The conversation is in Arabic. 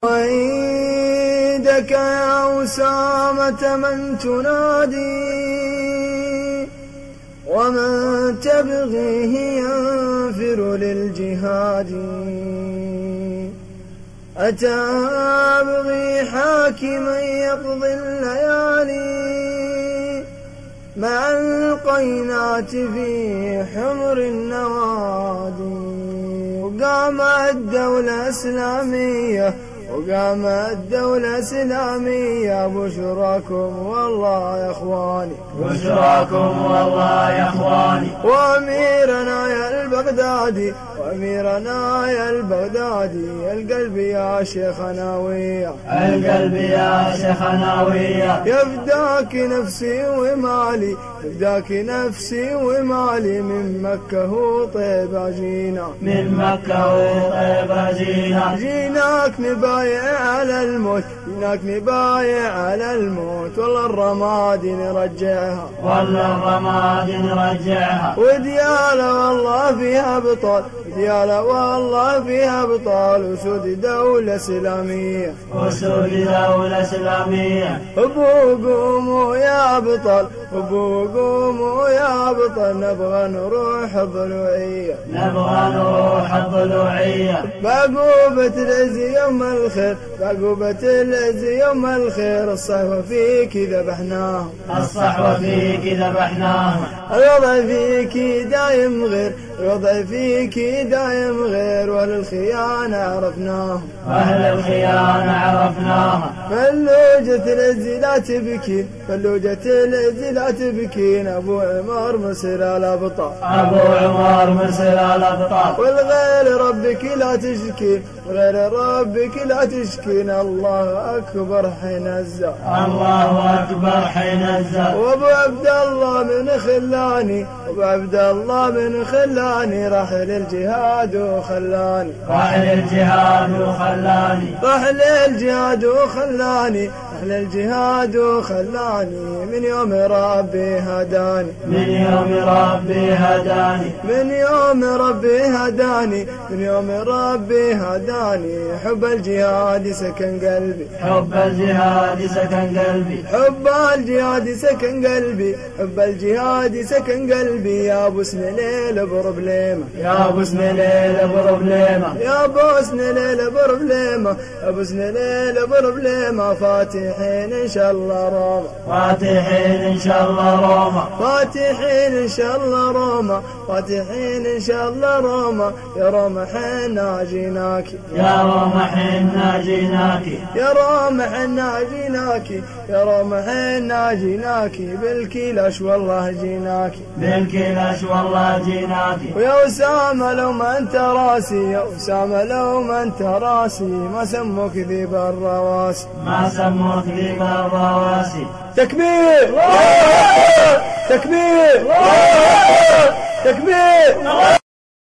وعيدك يا أسامة من تنادي ومن تبغيه ينفر للجهاد. أتبغي حاكما يقضي الليالي مع القينات في حمر النوادي. وقامت دولة إسلامية وقامت دولة إسلامية بشراكم والله يا إخواني بشراكم والله يا إخواني. وأميرنا يا البغدادي وأميرنا يا البغدادي القلب يا شيخ ناوية القلب يا شيخ ناوية. يفداك نفسي ومالي يفداك نفسي ومالي من مكة وطيبة جينا من مكة وطيبة جينا. جيناك نبايع على الموت جيناك نبايع على الموت والله الرمادي نرجعها والله الرمادي نرجعها. وديالة والله فيها بطل ديالة والله فيها بطال وسود دولة إسلامية وسود دولة إسلامية. أبو قوموا يا بطل أبو قوموا يا بطل نبغى نروح الضلوعية نبغى نروح الضلوعية. بعقوبة العز يوم الخير بعقوبة العز يوم الخير الصحوة فيك ذبحناهم الصحوة فيك ذبحناهم. الوضع فيك دايم غير الوضع فيك دايم غير وللخيانة عرفناهم أهل الخيانة عرفناها. فلوجة العز لا تبكين فلوجة العز لا تبكين أبو عمر مسر الأبطال أبو عمر مسر الأبطال. والغير ربك لا تشكين وغير ربك لا تشكين الله أكبر حين الزاد الله أكبر حين الزاد. وابو عبد الله من خلاني وابو عبد الله من خلاني رحل الجهاد وخلاني رحل الجهاد وخلاني رحل الجهاد وخلاني رحل الجهاد وخلاني من يوم ربي هداني من يوم ربي هداني من يوم ربي هداني من يوم ربي هداني حب الجهاد سكن قلبي حب الجهاد سكن قلبي حب الجهاد سكن قلبي حب الجهاد سكن قلبي يا ابو سنليل بروبليمة يا ابو سنليل بروبليمة يا ابو سنليل بروبليمة يا ابو سنليل بروبليمة فاتحين ان شاء الله روما فاتحين ان شاء الله روما فاتحين ان شاء الله روما فاتحين ان شاء الله روما يا روما حنا جيناكي يا روما حنا جيناكي يا روما حنا جيناكي يا روما حنا جيناكي بالكلاش والله جيناكي بالكلاش والله جيناكي. ويا أسامة لو ما أنت راسي يا أسامة لو ما أنت راسي ما سموك ذيب الرواسي ما سموك ذيب الرواسي. تكبير تكبير تكبير